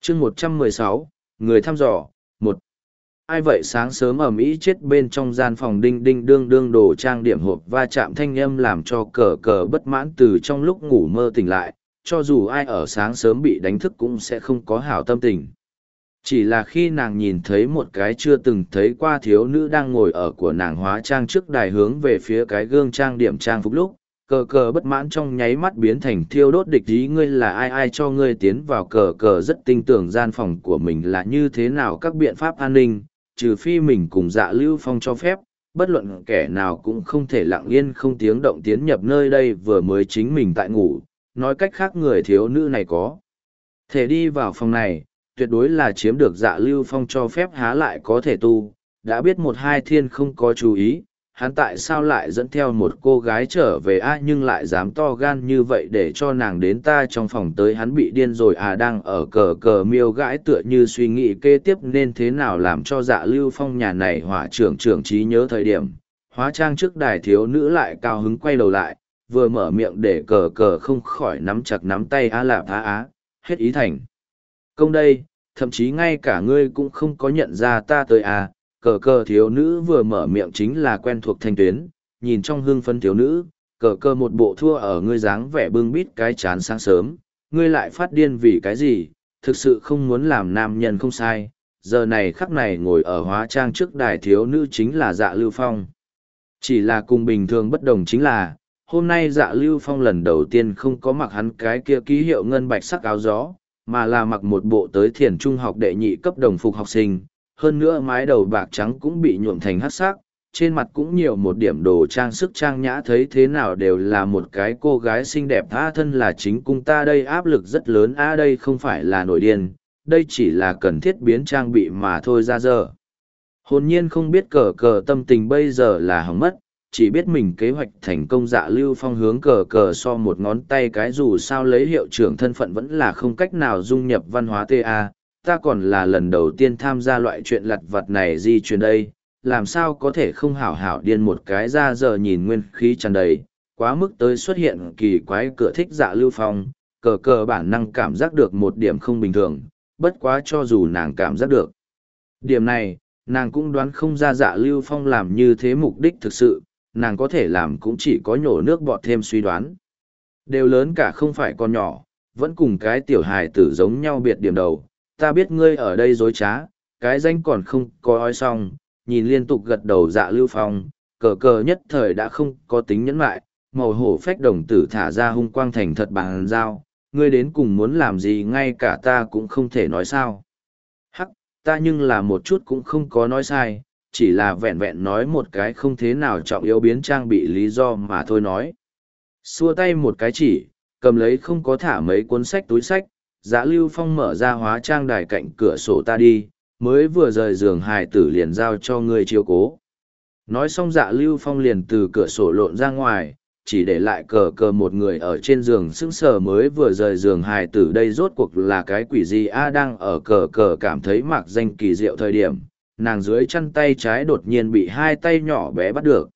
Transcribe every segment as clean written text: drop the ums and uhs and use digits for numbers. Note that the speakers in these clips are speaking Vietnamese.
chương 116, người thăm dò, một. Ai vậy sáng sớm ầm ĩ chết bên trong gian phòng đinh đinh đương đương đồ trang điểm hộp va chạm thanh âm làm cho cờ cờ bất mãn từ trong lúc ngủ mơ tỉnh lại, cho dù ai ở sáng sớm bị đánh thức cũng sẽ không có hảo tâm tình. Chỉ là khi nàng nhìn thấy một cái chưa từng thấy qua thiếu nữ đang ngồi ở của nàng hóa trang trước đài hướng về phía cái gương trang điểm trang phục lúc, cờ cờ bất mãn trong nháy mắt biến thành thiêu đốt địch ý. Ngươi là ai, ai cho ngươi tiến vào? Cờ cờ rất tin tưởng gian phòng của mình là như thế nào các biện pháp an ninh, trừ phi mình cùng Dạ Lưu Phong cho phép, bất luận kẻ nào cũng không thể lặng yên không tiếng động tiến nhập nơi đây vừa mới chính mình tại ngủ. Nói cách khác, người thiếu nữ này có thể đi vào phòng này, tuyệt đối là chiếm được Dạ Lưu Phong cho phép, há lại có thể tu. Đã biết một hai thiên không có chú ý, hắn tại sao lại dẫn theo một cô gái trở về nhưng lại dám to gan như vậy để cho nàng đến ta trong phòng tới? Hắn bị điên rồi đang ở cờ cờ miêu gãi tựa như suy nghĩ kế tiếp nên thế nào làm cho Dạ Lưu Phong nhà này hỏa trưởng trí nhớ thời điểm. Hóa trang trước đài thiếu nữ lại cao hứng quay đầu lại, vừa mở miệng để cờ cờ không khỏi nắm chặt nắm tay lạp hết ý thành công đây, thậm chí ngay cả ngươi cũng không có nhận ra ta tới Cờ cờ thiếu nữ vừa mở miệng chính là quen thuộc thanh tuyến, nhìn trong hương phấn thiếu nữ, cờ cờ một bộ thua ở ngươi dáng vẻ bưng bít cái chán sáng sớm, ngươi lại phát điên vì cái gì, thực sự không muốn làm nam nhân không sai, giờ này khắc này ngồi ở hóa trang trước đài thiếu nữ chính là Dạ Lưu Phong. Chỉ là cùng bình thường bất đồng chính là, hôm nay Dạ Lưu Phong lần đầu tiên không có mặc hắn cái kia ký hiệu ngân bạch sắc áo gió, mà là mặc một bộ tới thiền trung học đệ nhị cấp đồng phục học sinh. Hơn nữa mái đầu bạc trắng cũng bị nhuộm thành hắc sắc, trên mặt cũng nhiều một điểm đồ trang sức trang nhã, thấy thế nào đều là một cái cô gái xinh đẹp. Thân là chính cung ta đây áp lực rất lớn đây không phải là nổi điên, đây chỉ là cần thiết biến trang bị mà thôi. Ra giờ hồn nhiên không biết cờ cờ tâm tình bây giờ là hỏng mất, chỉ biết mình kế hoạch thành công. Dạ Lưu Phong hướng cờ cờ so một ngón tay cái, dù sao lấy hiệu trưởng thân phận vẫn là không cách nào dung nhập văn hóa ta. Ta còn là lần đầu tiên tham gia loại chuyện lặt vặt này di chuyển đây, làm sao có thể không hảo hảo điên một cái? Ra giờ nhìn nguyên khí tràn đầy, quá mức tới xuất hiện kỳ quái cửa thích Dạ Lưu Phong, cờ cờ bản năng cảm giác được một điểm không bình thường, bất quá cho dù nàng cảm giác được điểm này, nàng cũng đoán không ra Dạ Lưu Phong làm như thế mục đích thực sự, nàng có thể làm cũng chỉ có nhổ nước bọt thêm suy đoán. Đều lớn cả không phải con nhỏ, vẫn cùng cái tiểu hài tử giống nhau biệt điểm đầu. Ta biết ngươi ở đây dối trá, cái danh còn không có ói xong, nhìn liên tục gật đầu Dạ Lưu Phong, cờ cờ nhất thời đã không có tính nhẫn lại, màu hổ phách đồng tử thả ra hung quang thành thật bằng dao, ngươi đến cùng muốn làm gì ngay cả ta cũng không thể nói sao. Hắc, ta nhưng là một chút cũng không có nói sai, chỉ là vẹn vẹn nói một cái không thế nào trọng yếu biến trang bị lý do mà thôi. Nói xua tay một cái chỉ, cầm lấy không có thả mấy cuốn sách túi sách. Dạ Lưu Phong mở ra hóa trang đài cạnh cửa sổ, ta đi, mới vừa rời giường hài tử liền giao cho ngươi chiếu cố. Nói xong Dạ Lưu Phong liền từ cửa sổ lộn ra ngoài, chỉ để lại cờ cờ một người ở trên giường sững sờ. Mới vừa rời giường hài tử đây rốt cuộc là cái quỷ gì đang ở cờ cờ cảm thấy mạc danh kỳ diệu thời điểm, nàng dưới chân tay trái đột nhiên bị hai tay nhỏ bé bắt được.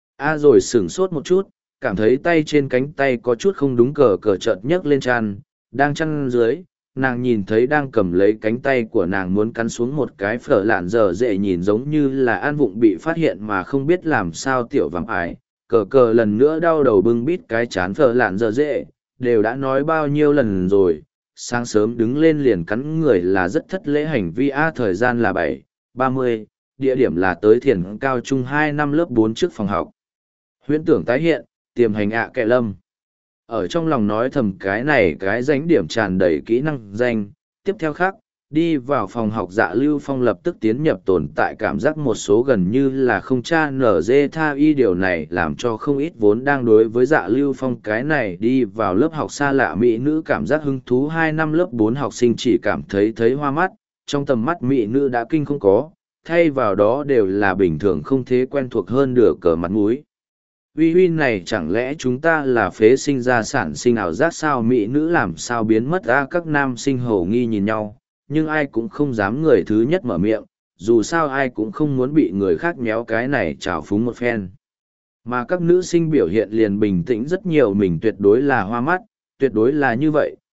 Rồi sửng sốt một chút, cảm thấy tay trên cánh tay có chút không đúng, cờ cờ chợt nhấc lên chăn. Đang chăn dưới, nàng nhìn thấy đang cầm lấy cánh tay của nàng muốn cắn xuống một cái phở lạn dở dệ, nhìn giống như là an vụng bị phát hiện mà không biết làm sao tiểu vằm ải. Cờ cờ lần nữa đau đầu bưng bít cái chán phở lạn dở dệ, đều đã nói bao nhiêu lần rồi, sáng sớm đứng lên liền cắn người là rất thất lễ hành vi. Thời gian là 7:30, địa điểm là tới thiền cao trung 2 năm lớp 4 trước phòng học. Huyễn tưởng tái hiện, tiềm hành kệ lâm. Ở trong lòng nói thầm cái này cái danh điểm tràn đầy kỹ năng danh. Tiếp theo khác, đi vào phòng học Dạ Lưu Phong lập tức tiến nhập tồn tại cảm giác một số gần như là không cha nở dê tha y. Điều này làm cho không ít vốn đang đối với Dạ Lưu Phong cái này đi vào lớp học xa lạ mỹ nữ cảm giác hứng thú. 2 năm lớp 4 học sinh chỉ cảm thấy hoa mắt, trong tầm mắt mỹ nữ đã kinh không có, thay vào đó đều là bình thường không thế quen thuộc hơn nửa cờ mặt mũi. Uy uy này chẳng lẽ chúng ta là phế sinh ra sản sinh ảo giác sao? Mỹ nữ làm sao biến mất các nam sinh hầu nghi nhìn nhau, nhưng ai cũng không dám người thứ nhất mở miệng, dù sao ai cũng không muốn bị người khác méo cái này trào phúng một phen. Mà các nữ sinh biểu hiện liền bình tĩnh rất nhiều, mình tuyệt đối là hoa mắt, tuyệt đối là như vậy,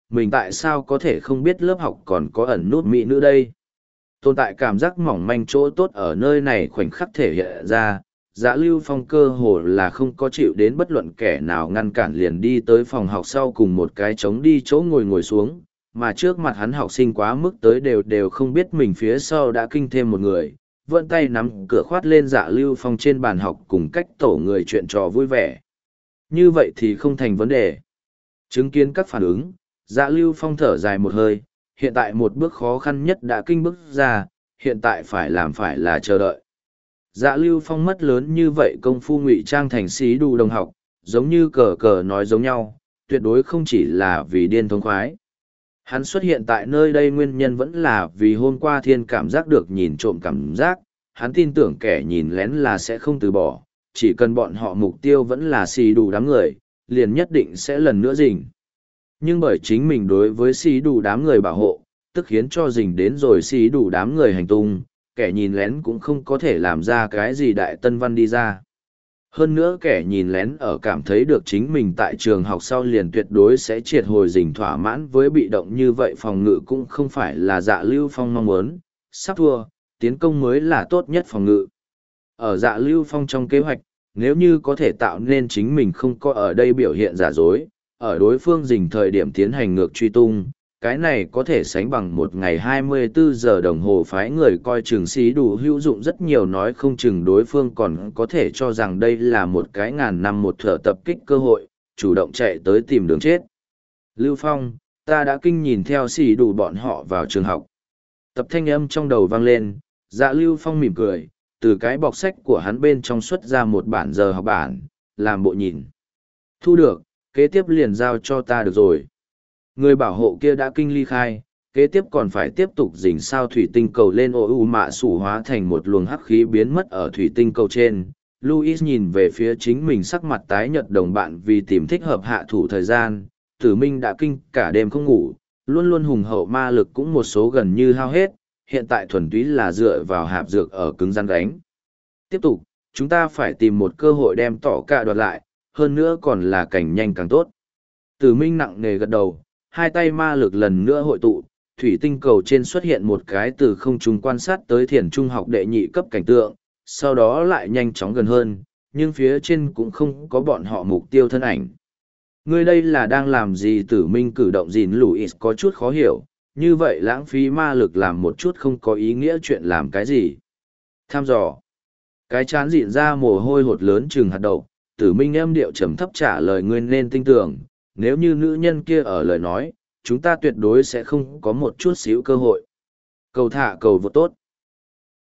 mình tại sao có thể không biết lớp học còn có ẩn nút mỹ nữ đây. Tồn tại cảm giác mỏng manh chỗ tốt ở nơi này khoảnh khắc thể hiện ra, Dạ Lưu Phong cơ hồ là không có chịu đến bất luận kẻ nào ngăn cản, liền đi tới phòng học sau cùng một cái trống đi chỗ ngồi xuống, mà trước mặt hắn học sinh quá mức tới đều không biết mình phía sau đã kinh thêm một người, vẫn tay nắm cửa khoát lên Dạ Lưu Phong trên bàn học cùng cách tổ người chuyện trò vui vẻ. Như vậy thì không thành vấn đề. Chứng kiến các phản ứng, Dạ Lưu Phong thở dài một hơi, hiện tại một bước khó khăn nhất đã kinh bước ra, hiện tại phải làm phải là chờ đợi. Dạ Lưu Phong mất lớn như vậy công phu ngụy trang thành sĩ đủ đồng học, giống như cờ cờ nói giống nhau, tuyệt đối không chỉ là vì điên thống khoái. Hắn xuất hiện tại nơi đây nguyên nhân vẫn là vì hôm qua thiên cảm giác được nhìn trộm cảm giác, hắn tin tưởng kẻ nhìn lén là sẽ không từ bỏ, chỉ cần bọn họ mục tiêu vẫn là xì đủ đám người, liền nhất định sẽ lần nữa rình. Nhưng bởi chính mình đối với xì đủ đám người bảo hộ, tức khiến cho rình đến rồi xì đủ đám người hành tung, kẻ nhìn lén cũng không có thể làm ra cái gì đại tân văn đi ra. Hơn nữa kẻ nhìn lén ở cảm thấy được chính mình tại trường học sau liền tuyệt đối sẽ triệt hồi rình thỏa mãn với bị động như vậy, phòng ngự cũng không phải là Dạ Lưu Phong mong muốn, sắp thua, tiến công mới là tốt nhất phòng ngự. Ở Dạ Lưu Phong trong kế hoạch, nếu như có thể tạo nên chính mình không có ở đây biểu hiện giả dối, ở đối phương rình thời điểm tiến hành ngược truy tung, cái này có thể sánh bằng một ngày 24 giờ đồng hồ phái người coi chừng xí đủ hữu dụng rất nhiều, nói không chừng đối phương còn có thể cho rằng đây là một cái ngàn năm một thở tập kích cơ hội, chủ động chạy tới tìm đường chết. Lưu Phong, ta đã kinh nhìn theo xí đủ bọn họ vào trường học. Tập thanh âm trong đầu vang lên, Dạ Lưu Phong mỉm cười, từ cái bọc sách của hắn bên trong xuất ra một bản giờ học bản, làm bộ nhìn. Thu được, kế tiếp liền giao cho ta được rồi. Người bảo hộ kia đã kinh ly khai, kế tiếp còn phải tiếp tục dình sao thủy tinh cầu lên ô u mạ sủ hóa thành một luồng hắc khí biến mất ở thủy tinh cầu trên. Louis nhìn về phía chính mình sắc mặt tái nhợt đồng bạn vì tìm thích hợp hạ thủ thời gian, Tử Minh đã kinh cả đêm không ngủ, luôn luôn hùng hậu ma lực cũng một số gần như hao hết, hiện tại thuần túy là dựa vào hạp dược ở cứng rắn đánh. Tiếp tục, chúng ta phải tìm một cơ hội đem tỏ cả đoạt lại, hơn nữa còn là cảnh nhanh càng tốt. Tử Minh nặng nề gật đầu, hai tay ma lực lần nữa hội tụ, thủy tinh cầu trên xuất hiện một cái từ không trung quan sát tới thiền trung học đệ nhị cấp cảnh tượng, sau đó lại nhanh chóng gần hơn, nhưng phía trên cũng không có bọn họ mục tiêu thân ảnh. Ngươi đây là đang làm gì? Tử Minh cử động gìn Louis có chút khó hiểu, như vậy lãng phí ma lực làm một chút không có ý nghĩa chuyện làm cái gì. Tham dò. Cái chán dịn ra mồ hôi hột lớn chừng hạt đậu, Tử Minh âm điệu trầm thấp trả lời, ngươi nên tin tưởng, nếu như nữ nhân kia ở lời nói, chúng ta tuyệt đối sẽ không có một chút xíu cơ hội. Cầu thả cầu vô tốt.